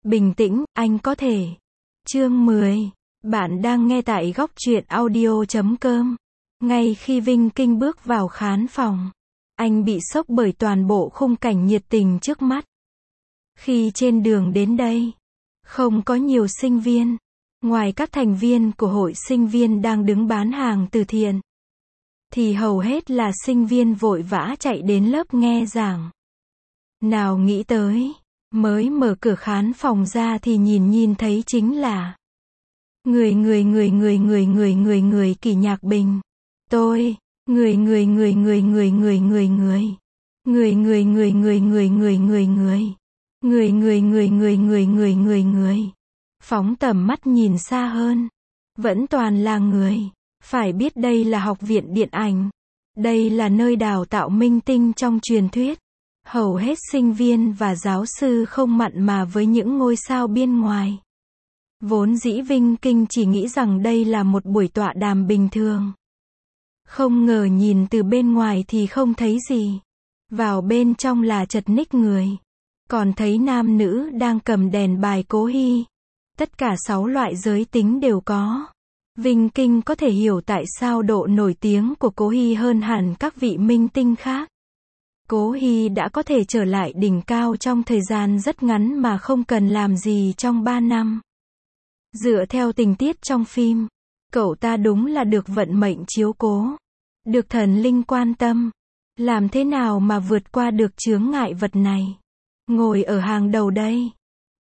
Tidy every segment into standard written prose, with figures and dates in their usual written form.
Bình tĩnh, anh có thể. Chương 10. Bạn đang nghe tại góc truyện audio.com. Ngay khi Vinh Kinh bước vào khán phòng, anh bị sốc bởi toàn bộ khung cảnh nhiệt tình trước mắt. Khi trên đường đến đây, không có nhiều sinh viên, ngoài các thành viên của hội sinh viên đang đứng bán hàng từ thiện, thì hầu hết là sinh viên vội vã chạy đến lớp nghe giảng. Nào nghĩ tới, mới mở cửa khán phòng ra thì nhìn thấy chính là người Kỷ Nhạc Bình. Tôi, người phóng tầm mắt nhìn xa hơn, vẫn toàn là người. Phải biết đây là học viện điện ảnh, đây là nơi đào tạo minh tinh trong truyền thuyết. Hầu hết sinh viên và giáo sư không mặn mà với những ngôi sao bên ngoài. Vốn dĩ Vinh Kinh chỉ nghĩ rằng đây là một buổi tọa đàm bình thường. Không ngờ nhìn từ bên ngoài thì không thấy gì. Vào bên trong là chật ních người. Còn thấy nam nữ đang cầm đèn bài Cố Hy. Tất cả 6 loại giới tính đều có. Vinh Kinh có thể hiểu tại sao độ nổi tiếng của Cố Hy hơn hẳn các vị minh tinh khác. Cố Hy đã có thể trở lại đỉnh cao trong thời gian rất ngắn mà không cần làm gì trong 3 năm. Dựa theo tình tiết trong phim, cậu ta đúng là được vận mệnh chiếu cố, được thần linh quan tâm. Làm thế nào mà vượt qua được chướng ngại vật này? Ngồi ở hàng đầu đây.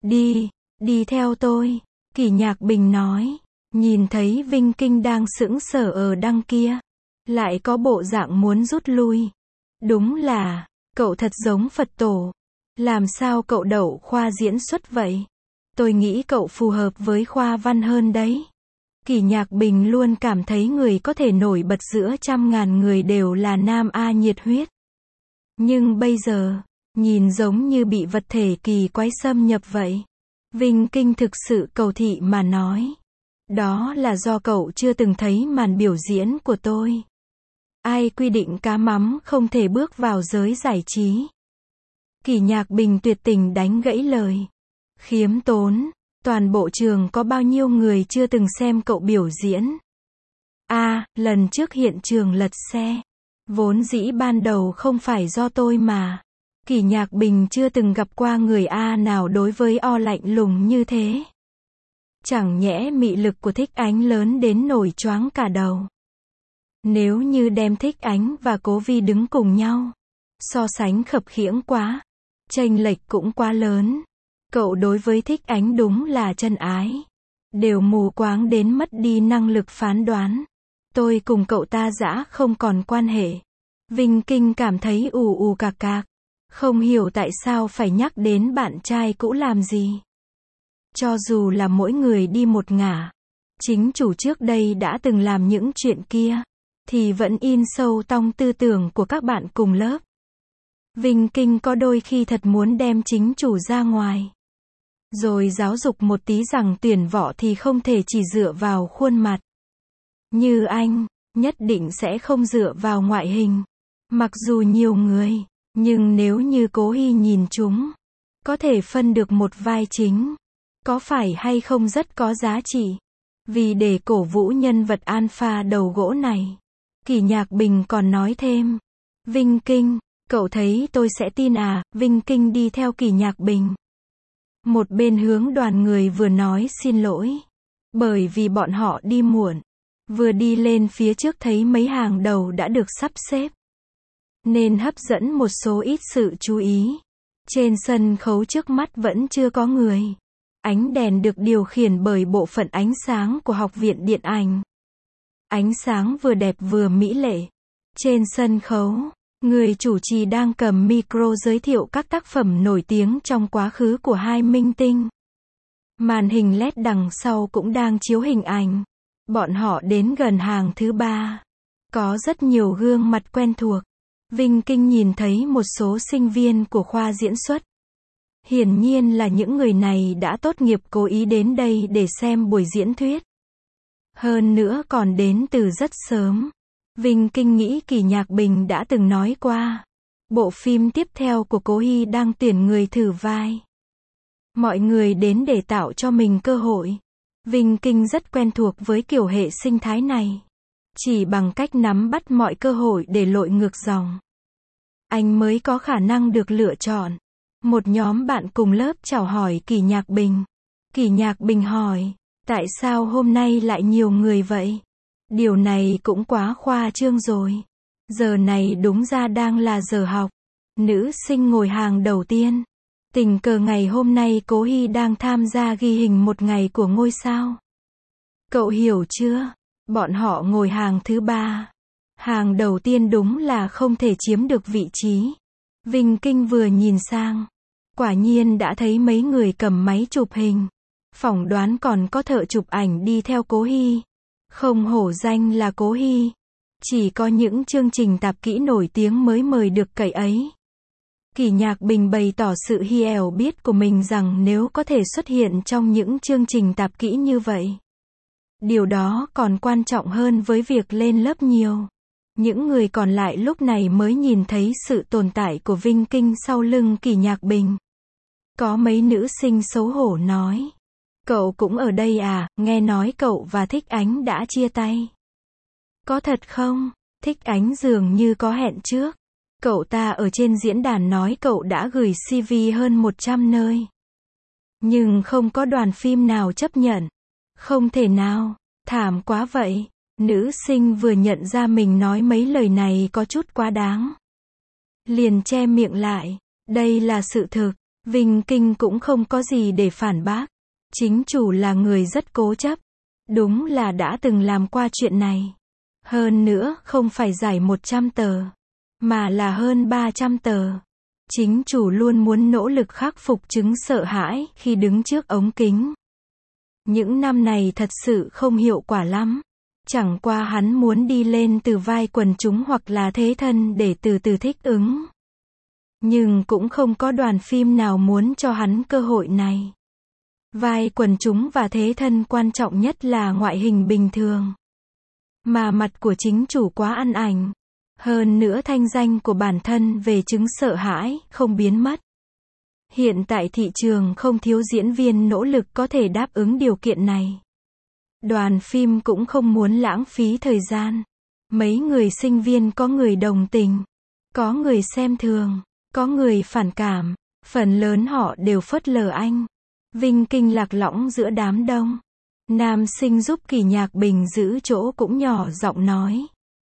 Đi theo tôi, Kỷ Nhạc Bình nói. Nhìn thấy Vinh Kinh đang sững sờ ở đằng kia, lại có bộ dạng muốn rút lui. Đúng là, cậu thật giống Phật tổ. Làm sao cậu đậu khoa diễn xuất vậy? Tôi nghĩ cậu phù hợp với khoa văn hơn đấy. Kỷ Nhạc Bình luôn cảm thấy người có thể nổi bật giữa trăm ngàn người đều là nam A nhiệt huyết. Nhưng bây giờ, nhìn giống như bị vật thể kỳ quái xâm nhập vậy. Vinh Kinh thực sự cầu thị mà nói. Đó là do cậu chưa từng thấy màn biểu diễn của tôi. Ai quy định cá mắm không thể bước vào giới giải trí? Kỷ Nhạc Bình tuyệt tình đánh gãy lời. Khiếm tốn, toàn bộ trường có bao nhiêu người chưa từng xem cậu biểu diễn? Lần trước hiện trường lật xe. Vốn dĩ ban đầu không phải do tôi mà. Kỷ Nhạc Bình chưa từng gặp qua người A nào đối với O lạnh lùng như thế. Chẳng nhẽ mị lực của Thích Ánh lớn đến nổi choáng cả đầu. Nếu như đem Thích Ánh và Cố Vi đứng cùng nhau, so sánh khập khiễng quá, chênh lệch cũng quá lớn. Cậu đối với Thích Ánh đúng là chân ái, đều mù quáng đến mất đi năng lực phán đoán. Tôi cùng cậu ta dã không còn quan hệ. Vinh Kinh cảm thấy ù cạc, không hiểu tại sao phải nhắc đến bạn trai cũ làm gì. Cho dù là mỗi người đi một ngả, chính chủ trước đây đã từng làm những chuyện kia, thì vẫn in sâu trong tư tưởng của các bạn cùng lớp. Vinh Kinh có đôi khi thật muốn đem chính chủ ra ngoài, rồi giáo dục một tí rằng tuyển võ thì không thể chỉ dựa vào khuôn mặt. Như anh, nhất định sẽ không dựa vào ngoại hình. Mặc dù nhiều người, nhưng nếu như Cố Hy nhìn chúng, có thể phân được một vai chính, có phải hay không rất có giá trị. Vì để cổ vũ nhân vật alpha đầu gỗ này, Kỷ Nhạc Bình còn nói thêm. Vinh Kinh, cậu thấy tôi sẽ tin à? Vinh Kinh đi theo Kỷ Nhạc Bình. Một bên hướng đoàn người vừa nói xin lỗi. Bởi vì bọn họ đi muộn. Vừa đi lên phía trước thấy mấy hàng đầu đã được sắp xếp, nên hấp dẫn một số ít sự chú ý. Trên sân khấu trước mắt vẫn chưa có người. Ánh đèn được điều khiển bởi bộ phận ánh sáng của học viện điện ảnh. Ánh sáng vừa đẹp vừa mỹ lệ. Trên sân khấu, người chủ trì đang cầm micro giới thiệu các tác phẩm nổi tiếng trong quá khứ của hai minh tinh. Màn hình LED đằng sau cũng đang chiếu hình ảnh. Bọn họ đến gần hàng thứ 3. Có rất nhiều gương mặt quen thuộc. Vinh Kinh nhìn thấy một số sinh viên của khoa diễn xuất. Hiển nhiên là những người này đã tốt nghiệp cố ý đến đây để xem buổi diễn thuyết. Hơn nữa còn đến từ rất sớm. Vinh Kinh nghĩ Kỷ Nhạc Bình đã từng nói qua. Bộ phim tiếp theo của Cố Hy đang tuyển người thử vai. Mọi người đến để tạo cho mình cơ hội. Vinh Kinh rất quen thuộc với kiểu hệ sinh thái này. Chỉ bằng cách nắm bắt mọi cơ hội để lội ngược dòng, anh mới có khả năng được lựa chọn. Một nhóm bạn cùng lớp chào hỏi Kỷ Nhạc Bình. Kỷ Nhạc Bình hỏi, tại sao hôm nay lại nhiều người vậy? Điều này cũng quá khoa trương rồi. Giờ này đúng ra đang là giờ học. Nữ sinh ngồi hàng đầu tiên. Tình cờ ngày hôm nay Cố Hy đang tham gia ghi hình một ngày của ngôi sao. Cậu hiểu chưa? Bọn họ ngồi hàng thứ 3. Hàng đầu tiên đúng là không thể chiếm được vị trí. Vinh Kinh vừa nhìn sang, quả nhiên đã thấy mấy người cầm máy chụp hình. Phỏng đoán còn có thợ chụp ảnh đi theo Cố Hy. Không hổ danh là Cố Hy. Chỉ có những chương trình tạp kỹ nổi tiếng mới mời được cậy ấy. Kỷ Nhạc Bình bày tỏ sự hiểu biết của mình rằng nếu có thể xuất hiện trong những chương trình tạp kỹ như vậy, điều đó còn quan trọng hơn với việc lên lớp nhiều. Những người còn lại lúc này mới nhìn thấy sự tồn tại của Vinh Kinh sau lưng Kỷ Nhạc Bình. Có mấy nữ sinh xấu hổ nói, cậu cũng ở đây à, nghe nói cậu và Thích Ánh đã chia tay. Có thật không? Thích Ánh dường như có hẹn trước. Cậu ta ở trên diễn đàn nói cậu đã gửi CV hơn 100 nơi. Nhưng không có đoàn phim nào chấp nhận. Không thể nào, thảm quá vậy. Nữ sinh vừa nhận ra mình nói mấy lời này có chút quá đáng. Liền che miệng lại. Đây là sự thực. Vinh Kinh cũng không có gì để phản bác. Chính chủ là người rất cố chấp. Đúng là đã từng làm qua chuyện này. Hơn nữa, không phải giải 100 tờ, mà là hơn 300 tờ. Chính chủ luôn muốn nỗ lực khắc phục chứng sợ hãi khi đứng trước ống kính. Những năm này thật sự không hiệu quả lắm. Chẳng qua hắn muốn đi lên từ vai quần chúng hoặc là thế thân để từ từ thích ứng. Nhưng cũng không có đoàn phim nào muốn cho hắn cơ hội này. Vai quần chúng và thế thân quan trọng nhất là ngoại hình bình thường. Mà mặt của chính chủ quá ăn ảnh. Hơn nữa thanh danh của bản thân về chứng sợ hãi không biến mất. Hiện tại thị trường không thiếu diễn viên nỗ lực có thể đáp ứng điều kiện này. Đoàn phim cũng không muốn lãng phí thời gian. Mấy người sinh viên có người đồng tình, có người xem thường, có người phản cảm. Phần lớn họ đều phớt lờ anh. Vinh Kinh lạc lõng giữa đám đông. Nam sinh giúp Kỷ Nhạc Bình giữ chỗ cũng nhỏ giọng nói.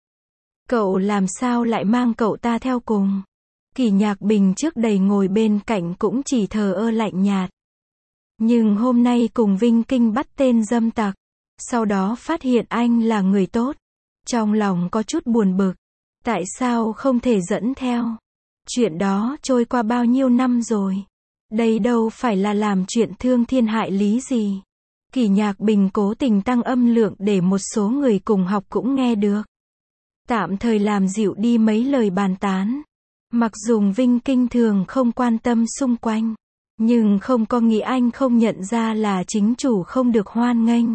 Cậu làm sao lại mang cậu ta theo cùng? Kỷ Nhạc Bình trước đây ngồi bên cạnh cũng chỉ thờ ơ lạnh nhạt. Nhưng hôm nay cùng Vinh Kinh bắt tên dâm tặc. Sau đó phát hiện anh là người tốt. Trong lòng có chút buồn bực. Tại sao không thể dẫn theo? Chuyện đó trôi qua bao nhiêu năm rồi. Đây đâu phải là làm chuyện thương thiên hại lý gì. Kỷ Nhạc Bình cố tình tăng âm lượng để một số người cùng học cũng nghe được. Tạm thời làm dịu đi mấy lời bàn tán. Mặc dù Vinh Kinh thường không quan tâm xung quanh, nhưng không có nghĩa anh không nhận ra là chính chủ không được hoan nghênh.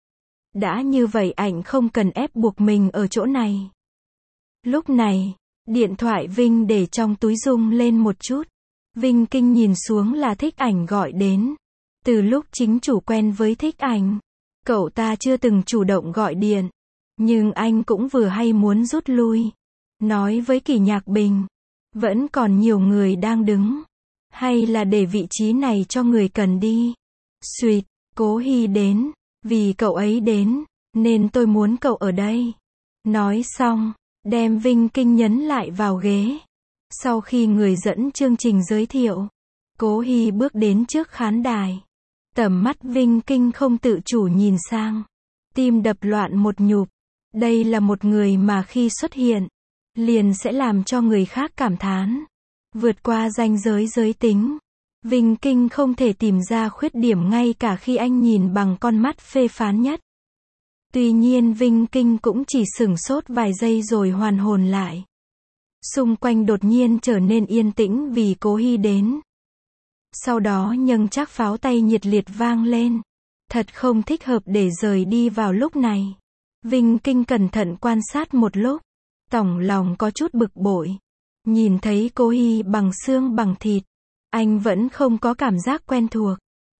Đã như vậy anh không cần ép buộc mình ở chỗ này. Lúc này, điện thoại Vinh để trong túi rung lên một chút. Vinh Kinh nhìn xuống là Thích Ảnh gọi đến. Từ lúc chính chủ quen với Thích Ảnh, cậu ta chưa từng chủ động gọi điện. Nhưng anh cũng vừa hay muốn rút lui. Nói với Kỷ Nhạc Bình, vẫn còn nhiều người đang đứng. Hay là để vị trí này cho người cần đi. Xuyệt, Cố Hy đến. Vì cậu ấy đến, nên tôi muốn cậu ở đây. Nói xong, đem Vinh Kinh nhấn lại vào ghế. Sau khi người dẫn chương trình giới thiệu, Cố Hy bước đến trước khán đài. Tầm mắt Vinh Kinh không tự chủ nhìn sang. Tim đập loạn một nhịp. Đây là một người mà khi xuất hiện, liền sẽ làm cho người khác cảm thán. Vượt qua ranh giới giới tính. Vinh Kinh không thể tìm ra khuyết điểm ngay cả khi anh nhìn bằng con mắt phê phán nhất. Tuy nhiên Vinh Kinh cũng chỉ sửng sốt vài giây rồi hoàn hồn lại. Xung quanh đột nhiên trở nên yên tĩnh vì Cố Hy đến. Sau đó nhâng chắc pháo tay nhiệt liệt vang lên. Thật không thích hợp để rời đi vào lúc này. Vinh Kinh cẩn thận quan sát một lúc. Tổng lòng có chút bực bội. Nhìn thấy Cố Hy bằng xương bằng thịt. Anh vẫn không có cảm giác quen thuộc.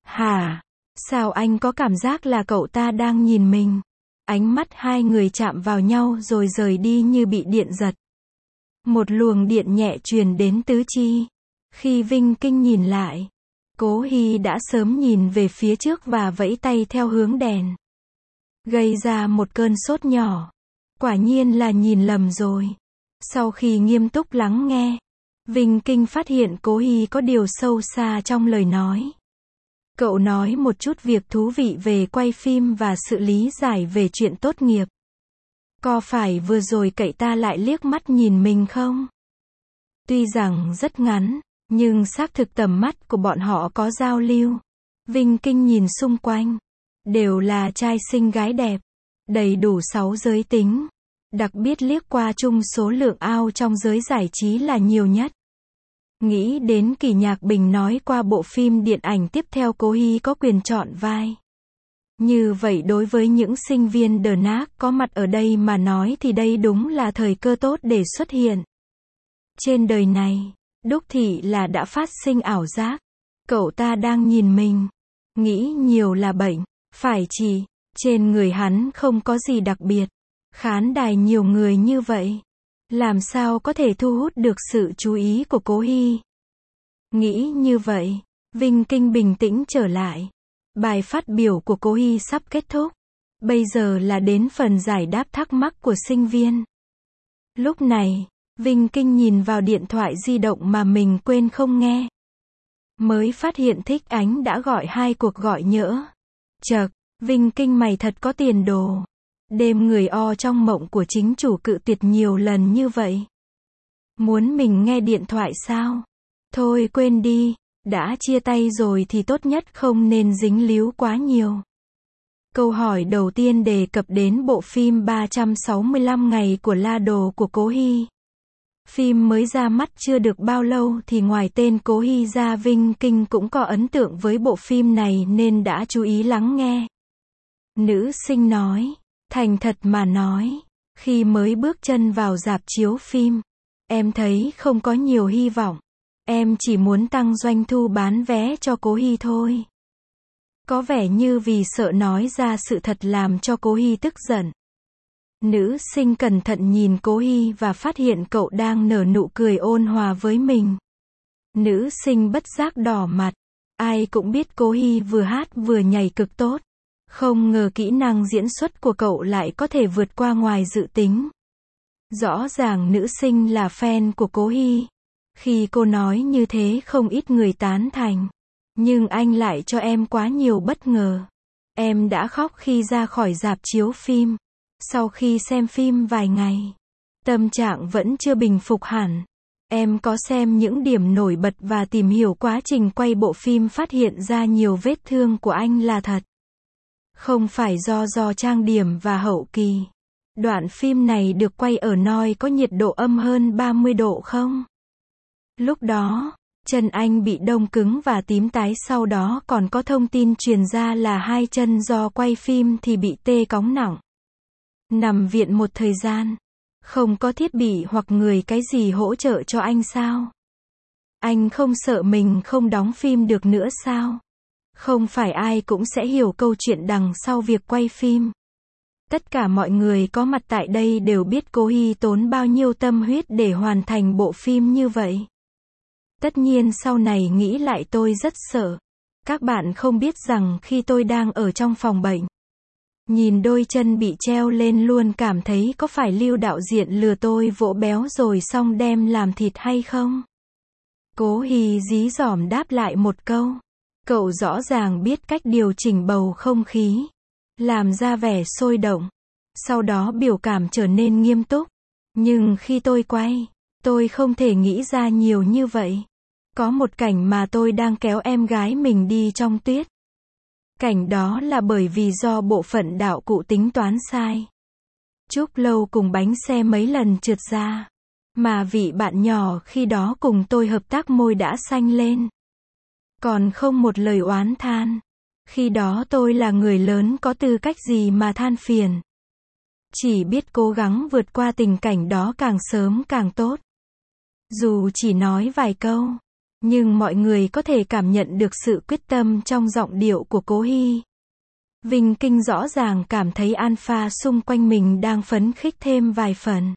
Hả? Sao anh có cảm giác là cậu ta đang nhìn mình? Ánh mắt hai người chạm vào nhau rồi rời đi như bị điện giật. Một luồng điện nhẹ truyền đến tứ chi. Khi Vinh Kinh nhìn lại, Cố Hy đã sớm nhìn về phía trước và vẫy tay theo hướng đèn. Gây ra một cơn sốt nhỏ. Quả nhiên là nhìn lầm rồi. Sau khi nghiêm túc lắng nghe, Vinh Kinh phát hiện Cố Hy có điều sâu xa trong lời nói. Cậu nói một chút việc thú vị về quay phim và sự lý giải về chuyện tốt nghiệp. Có phải vừa rồi cậu ta lại liếc mắt nhìn mình không? Tuy rằng rất ngắn, nhưng xác thực tầm mắt của bọn họ có giao lưu. Vinh Kinh nhìn xung quanh. Đều là trai xinh gái đẹp. Đầy đủ 6 giới tính. Đặc biệt liếc qua chung số lượng ao trong giới giải trí là nhiều nhất. Nghĩ đến Kỳ Nhạc Bình nói qua bộ phim điện ảnh tiếp theo Cố Hy có quyền chọn vai. Như vậy đối với những sinh viên đờ nác có mặt ở đây mà nói thì đây đúng là thời cơ tốt để xuất hiện. Trên đời này, đúc thị là đã phát sinh ảo giác. Cậu ta đang nhìn mình. Nghĩ nhiều là bệnh. Phải chỉ, trên người hắn không có gì đặc biệt. Khán đài nhiều người như vậy. Làm sao có thể thu hút được sự chú ý của Cố Hy? Nghĩ như vậy, Vinh Kinh bình tĩnh trở lại. Bài phát biểu của Cố Hy sắp kết thúc. Bây giờ là đến phần giải đáp thắc mắc của sinh viên. Lúc này, Vinh Kinh nhìn vào điện thoại di động mà mình quên không nghe. Mới phát hiện Thích Ánh đã gọi 2 cuộc gọi nhỡ. Chậc, Vinh Kinh mày thật có tiền đồ. Đêm người o trong mộng của chính chủ cự tuyệt nhiều lần như vậy. Muốn mình nghe điện thoại sao? Thôi quên đi, đã chia tay rồi thì tốt nhất không nên dính líu quá nhiều. Câu hỏi đầu tiên đề cập đến bộ phim 365 ngày của La Đồ của Cố Hy. Phim mới ra mắt chưa được bao lâu thì ngoài tên Cố Hy ra Vinh Kinh cũng có ấn tượng với bộ phim này nên đã chú ý lắng nghe. Nữ sinh nói, thành thật mà nói, khi mới bước chân vào rạp chiếu phim, em thấy không có nhiều hy vọng. Em chỉ muốn tăng doanh thu bán vé cho Cố Hy thôi. Có vẻ như vì sợ nói ra sự thật làm cho Cố Hy tức giận. Nữ sinh cẩn thận nhìn Cố Hy và phát hiện cậu đang nở nụ cười ôn hòa với mình. Nữ sinh bất giác đỏ mặt. Ai cũng biết Cố Hy vừa hát vừa nhảy cực tốt. Không ngờ kỹ năng diễn xuất của cậu lại có thể vượt qua ngoài dự tính. Rõ ràng nữ sinh là fan của Cố Hy. Khi cô nói như thế không ít người tán thành. Nhưng anh lại cho em quá nhiều bất ngờ. Em đã khóc khi ra khỏi rạp chiếu phim. Sau khi xem phim vài ngày, tâm trạng vẫn chưa bình phục hẳn. Em có xem những điểm nổi bật và tìm hiểu quá trình quay bộ phim phát hiện ra nhiều vết thương của anh là thật. Không phải do trang điểm và hậu kỳ. Đoạn phim này được quay ở nơi có nhiệt độ âm hơn 30 độ không? Lúc đó, chân anh bị đông cứng và tím tái, sau đó còn có thông tin truyền ra là 2 chân do quay phim thì bị tê cóng nặng. Nằm viện một thời gian. Không có thiết bị hoặc người cái gì hỗ trợ cho anh sao? Anh không sợ mình không đóng phim được nữa sao? Không phải ai cũng sẽ hiểu câu chuyện đằng sau việc quay phim. Tất cả mọi người có mặt tại đây đều biết Cố Hy tốn bao nhiêu tâm huyết để hoàn thành bộ phim như vậy. Tất nhiên sau này nghĩ lại tôi rất sợ. Các bạn không biết rằng khi tôi đang ở trong phòng bệnh, nhìn đôi chân bị treo lên luôn cảm thấy có phải Lưu đạo diễn lừa tôi vỗ béo rồi xong đem làm thịt hay không? Cố Hy dí dỏm đáp lại một câu. Cậu rõ ràng biết cách điều chỉnh bầu không khí. Làm ra vẻ sôi động. Sau đó biểu cảm trở nên nghiêm túc. Nhưng khi tôi quay, tôi không thể nghĩ ra nhiều như vậy. Có một cảnh mà tôi đang kéo em gái mình đi trong tuyết. Cảnh đó là bởi vì do bộ phận đạo cụ tính toán sai. Trúc Lâu cùng bánh xe mấy lần trượt ra. Mà vị bạn nhỏ khi đó cùng tôi hợp tác môi đã xanh lên. Còn không một lời oán than. Khi đó tôi là người lớn có tư cách gì mà than phiền. Chỉ biết cố gắng vượt qua tình cảnh đó càng sớm càng tốt. Dù chỉ nói vài câu. Nhưng mọi người có thể cảm nhận được sự quyết tâm trong giọng điệu của Cố Hy. Vinh Kinh rõ ràng cảm thấy alpha xung quanh mình đang phấn khích thêm vài phần.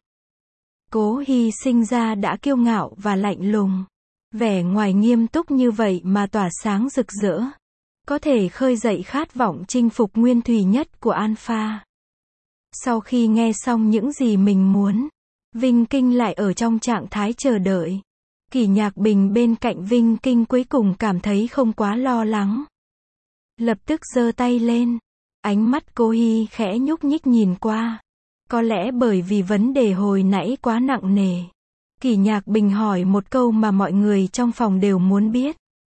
Cố Hy sinh ra đã kiêu ngạo và lạnh lùng. Vẻ ngoài nghiêm túc như vậy mà tỏa sáng rực rỡ. Có thể khơi dậy khát vọng chinh phục nguyên thủy nhất của alpha. Sau khi nghe xong những gì mình muốn, Vinh Kinh lại ở trong trạng thái chờ đợi. Kỷ Nhạc Bình bên cạnh Vinh Kinh cuối cùng cảm thấy không quá lo lắng. Lập tức giơ tay lên. Ánh mắt Cố Hy khẽ nhúc nhích nhìn qua. Có lẽ bởi vì vấn đề hồi nãy quá nặng nề. Kỷ Nhạc Bình hỏi một câu mà mọi người trong phòng đều muốn biết.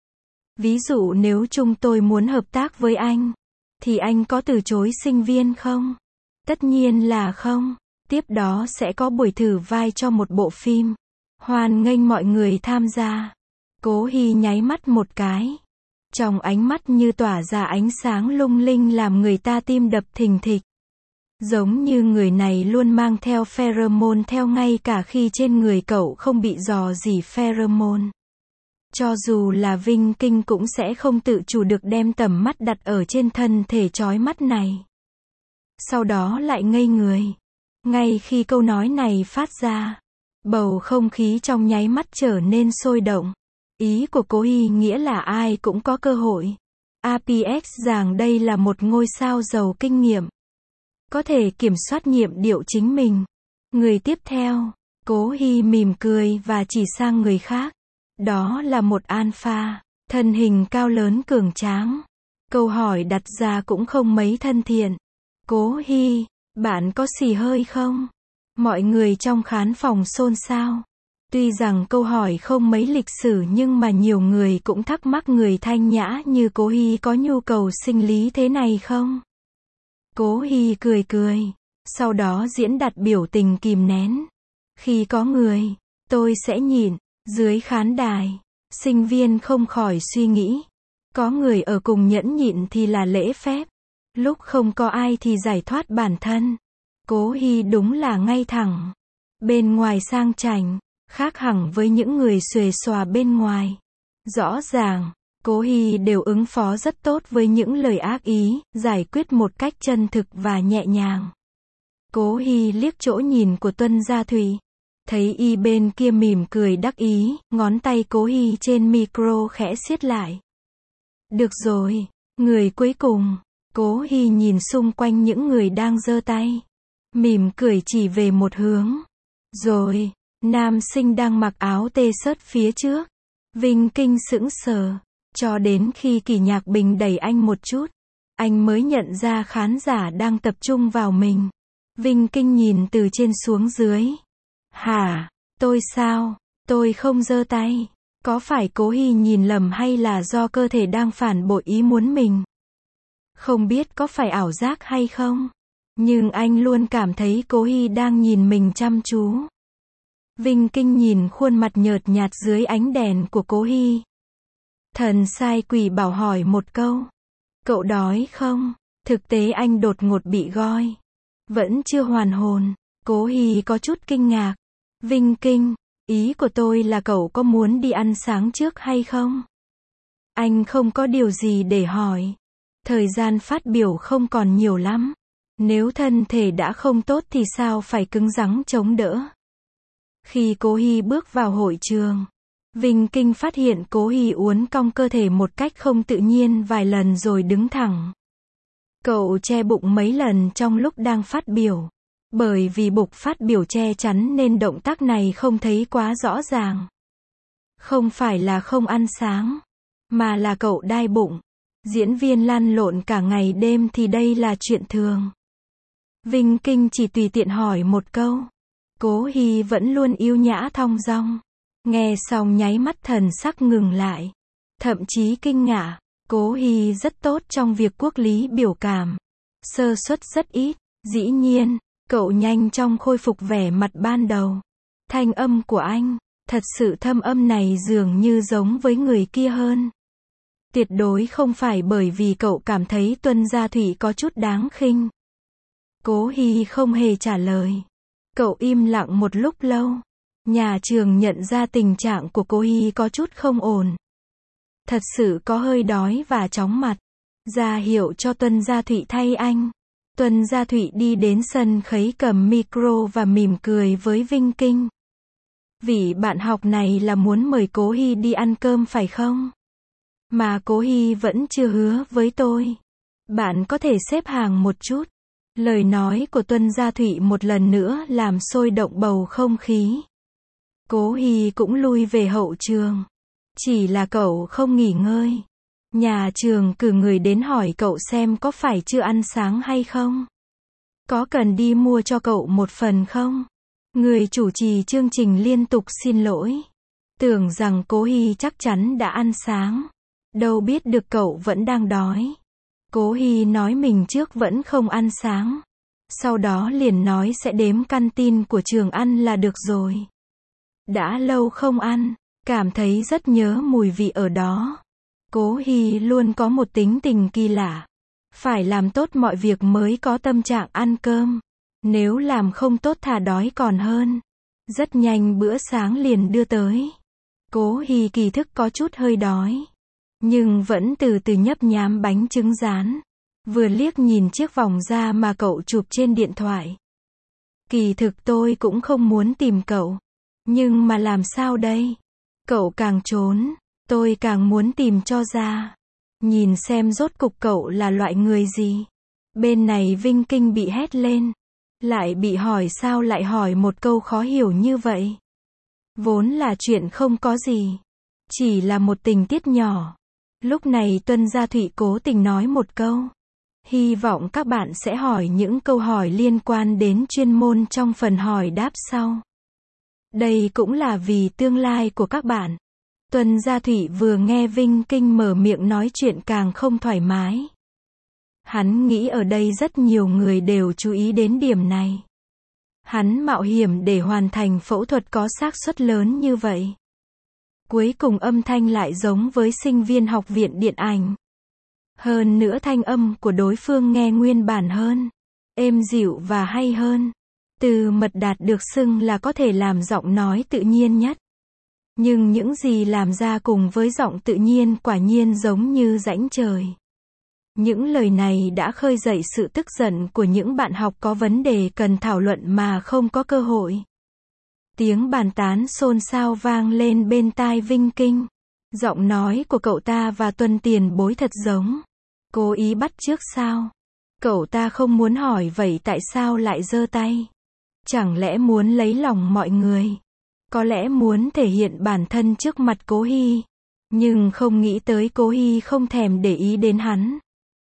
Ví dụ nếu chúng tôi muốn hợp tác với anh, thì anh có từ chối sinh viên không? Tất nhiên là không. Tiếp đó sẽ có buổi thử vai cho một bộ phim. Hoan nghênh mọi người tham gia. Cố Hy nháy mắt một cái. Trong ánh mắt như tỏa ra ánh sáng lung linh làm người ta tim đập thình thịch. Giống như người này luôn mang theo pheromone theo ngay cả khi trên người cậu không bị rò rỉ pheromone. Cho dù là Vinh Kinh cũng sẽ không tự chủ được đem tầm mắt đặt ở trên thân thể chói mắt này. Sau đó lại ngây người. Ngay khi câu nói này phát ra, bầu không khí trong nháy mắt trở nên sôi động. Ý của Cố Hy nghĩa là ai cũng có cơ hội. APX rằng đây là một ngôi sao giàu kinh nghiệm. Có thể kiểm soát nhịp điệu chính mình. Người tiếp theo, Cố Hy mỉm cười và chỉ sang người khác. Đó là một alpha, thân hình cao lớn cường tráng. Câu hỏi đặt ra cũng không mấy thân thiện. Cố Hy, bạn có xì hơi không? Mọi người trong khán phòng xôn xao. Tuy rằng câu hỏi không mấy lịch sử nhưng mà nhiều người cũng thắc mắc người thanh nhã như Cố Hy có nhu cầu sinh lý thế này không? Cố Hy cười cười, sau đó diễn đạt biểu tình kìm nén. Khi có người, tôi sẽ nhịn. Dưới khán đài, sinh viên không khỏi suy nghĩ. Có người ở cùng nhẫn nhịn thì là lễ phép. Lúc không có ai thì giải thoát bản thân. Cố Hy đúng là ngay thẳng. Bên ngoài sang chảnh, khác hẳn với những người xuề xòa bên ngoài. Rõ ràng, Cố Hy đều ứng phó rất tốt với những lời ác ý, giải quyết một cách chân thực và nhẹ nhàng. Cố Hy liếc chỗ nhìn của Tuân Gia Thủy. Thấy y bên kia mỉm cười đắc ý, ngón tay Cố Hy trên micro khẽ siết lại. Được rồi, người cuối cùng. Cố Hy nhìn xung quanh những người đang giơ tay. Mỉm cười chỉ về một hướng. Rồi, nam sinh đang mặc áo t-shirt phía trước. Vinh Kinh sững sờ. Cho đến khi Kỷ Nhạc Bình đẩy anh một chút, anh mới nhận ra khán giả đang tập trung vào mình. Vinh Kinh nhìn từ trên xuống dưới. Hả? Tôi sao? Tôi không giơ tay. Có phải Cố Hy nhìn lầm hay là do cơ thể đang phản bội ý muốn mình? Không biết có phải ảo giác hay không? Nhưng anh luôn cảm thấy Cố Hy đang nhìn mình chăm chú. Vinh Kinh nhìn khuôn mặt nhợt nhạt dưới ánh đèn của Cố Hy. Thần sai quỷ bảo hỏi một câu. Cậu đói không? Thực tế anh đột ngột bị goi. Vẫn chưa hoàn hồn. Cố Hy có chút kinh ngạc. Vinh Kinh, ý của tôi là cậu có muốn đi ăn sáng trước hay không? Anh không có điều gì để hỏi. Thời gian phát biểu không còn nhiều lắm. Nếu thân thể đã không tốt thì sao phải cứng rắn chống đỡ. Khi Cố Hy bước vào hội trường, Vinh Kinh phát hiện Cố Hy uốn cong cơ thể một cách không tự nhiên vài lần rồi đứng thẳng. Cậu che bụng mấy lần trong lúc đang phát biểu. Bởi vì bục phát biểu che chắn nên động tác này không thấy quá rõ ràng. Không phải là không ăn sáng, mà là cậu đai bụng. Diễn viên lăn lộn cả ngày đêm thì đây là chuyện thường. Vinh Kinh chỉ tùy tiện hỏi một câu. Cố Hy vẫn luôn yêu nhã thong dong. Nghe xong nháy mắt thần sắc ngừng lại. Thậm chí kinh ngạc. Cố Hy rất tốt trong việc quốc lý biểu cảm. Sơ suất rất ít. Dĩ nhiên, cậu nhanh chóng khôi phục vẻ mặt ban đầu. Thanh âm của anh, thật sự thâm âm này dường như giống với người kia hơn. Tuyệt đối không phải bởi vì cậu cảm thấy Tuân Gia Thủy có chút đáng khinh. Cố Hy không hề trả lời. Cậu im lặng một lúc lâu. Nhà trường nhận ra tình trạng của cô Hy có chút không ổn. Thật sự có hơi đói và chóng mặt. Ra hiệu cho Tuân Gia Thụy thay anh. Tuân Gia Thụy đi đến sân khấu cầm micro và mỉm cười với Vinh Kinh. Vị bạn học này là muốn mời cố Hy đi ăn cơm phải không? Mà cố Hy vẫn chưa hứa với tôi. Bạn có thể xếp hàng một chút. Lời nói của Tuân Gia Thụy một lần nữa làm sôi động bầu không khí. Cố Hy cũng lui về hậu trường. Chỉ là cậu không nghỉ ngơi. Nhà trường cử người đến hỏi cậu xem có phải chưa ăn sáng hay không? Có cần đi mua cho cậu một phần không? Người chủ trì chương trình liên tục xin lỗi. Tưởng rằng cố Hy chắc chắn đã ăn sáng. Đâu biết được cậu vẫn đang đói. Cố Hy nói mình trước vẫn không ăn sáng. Sau đó liền nói sẽ đếm canteen của trường ăn là được rồi. Đã lâu không ăn, cảm thấy rất nhớ mùi vị ở đó. Cố Hy luôn có một tính tình kỳ lạ. Phải làm tốt mọi việc mới có tâm trạng ăn cơm. Nếu làm không tốt thà đói còn hơn. Rất nhanh bữa sáng liền đưa tới. Cố Hy kỳ thực có chút hơi đói. Nhưng vẫn từ từ nhấp nhám bánh trứng rán. Vừa liếc nhìn chiếc vòng da mà cậu chụp trên điện thoại. Kỳ thực tôi cũng không muốn tìm cậu. Nhưng mà làm sao đây? Cậu càng trốn, tôi càng muốn tìm cho ra. Nhìn xem rốt cục cậu là loại người gì. Bên này Vinh Kinh bị hét lên. Lại bị hỏi sao lại hỏi một câu khó hiểu như vậy. Vốn là chuyện không có gì. Chỉ là một tình tiết nhỏ. Lúc này Tuân Gia Thụy cố tình nói một câu. Hy vọng các bạn sẽ hỏi những câu hỏi liên quan đến chuyên môn trong phần hỏi đáp sau. Đây cũng là vì tương lai của các bạn. Tuân Gia Thụy vừa nghe Vinh Kinh mở miệng nói chuyện càng không thoải mái. Hắn nghĩ ở đây rất nhiều người đều chú ý đến điểm này. Hắn mạo hiểm để hoàn thành phẫu thuật có xác suất lớn như vậy. Cuối cùng âm thanh lại giống với sinh viên học viện điện ảnh. Hơn nữa thanh âm của đối phương nghe nguyên bản hơn. Êm dịu và hay hơn. Từ Mật Đạt được xưng là có thể làm giọng nói tự nhiên nhất. Nhưng những gì làm ra cùng với giọng tự nhiên quả nhiên giống như rãnh trời. Những lời này đã khơi dậy sự tức giận của những bạn học có vấn đề cần thảo luận mà không có cơ hội. Tiếng bàn tán xôn xao vang lên bên tai Vinh Kinh. Giọng nói của cậu ta và Tuân Tiền Bối thật giống. Cố ý bắt chước sao? Cậu ta không muốn hỏi vậy tại sao lại giơ tay? Chẳng lẽ muốn lấy lòng mọi người? Có lẽ muốn thể hiện bản thân trước mặt Cố Hy. Nhưng không nghĩ tới Cố Hy không thèm để ý đến hắn.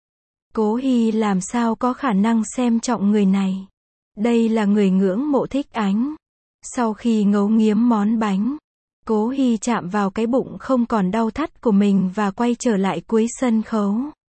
Cố Hy làm sao có khả năng xem trọng người này? Đây là người ngưỡng mộ Thích Ánh. Sau khi ngấu nghiếm món bánh, Cố Hy chạm vào cái bụng không còn đau thắt của mình và quay trở lại cuối sân khấu.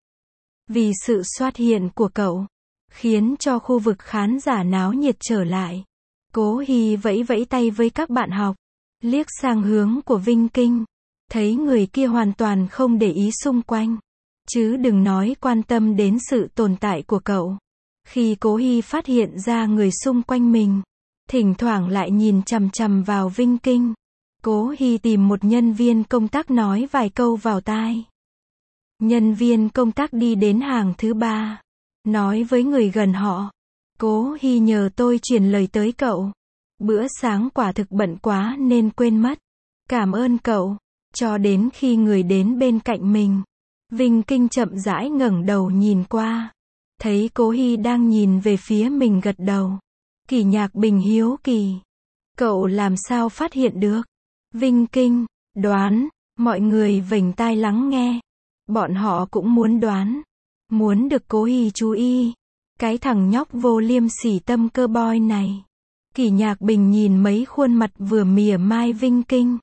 Vì sự xuất hiện của cậu, khiến cho khu vực khán giả náo nhiệt trở lại. Cố Hy vẫy vẫy tay với các bạn học, liếc sang hướng của Vinh Kinh, thấy người kia hoàn toàn không để ý xung quanh. Chứ đừng nói quan tâm đến sự tồn tại của cậu. Khi Cố Hy phát hiện ra người xung quanh mình, thỉnh thoảng lại nhìn chằm chằm vào Vinh Kinh. Cố Hy tìm một nhân viên công tác nói vài câu vào tai. Nhân viên công tác đi đến hàng thứ 3. Nói với người gần họ. Cố Hy nhờ tôi truyền lời tới cậu. Bữa sáng quả thực bận quá nên quên mất. Cảm ơn cậu. Cho đến khi người đến bên cạnh mình. Vinh Kinh chậm rãi ngẩng đầu nhìn qua. Thấy Cố Hy đang nhìn về phía mình gật đầu. Kỷ Nhạc Bình hiếu kỳ. Cậu làm sao phát hiện được? Vinh Kinh, đoán. Mọi người vểnh tai lắng nghe. Bọn họ cũng muốn đoán. Muốn được Cố Hy chú ý. Cái thằng nhóc vô liêm sỉ tâm cơ boy này. Kỷ Nhạc Bình nhìn mấy khuôn mặt vừa mỉa mai Vinh Kinh.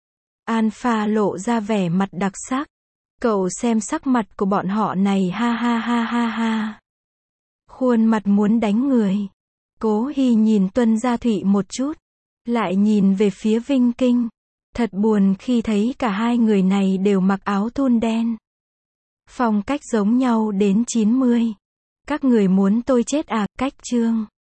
Alpha lộ ra vẻ mặt đặc sắc. Cậu xem sắc mặt của bọn họ này ha ha ha ha ha. Khuôn mặt muốn đánh người. Cố Hy nhìn Tuân Gia Thụy một chút. Lại nhìn về phía Vinh Kinh. Thật buồn khi thấy cả hai người này đều mặc áo thun đen. Phong cách giống nhau đến 90. Các người muốn tôi chết à? Cách chương.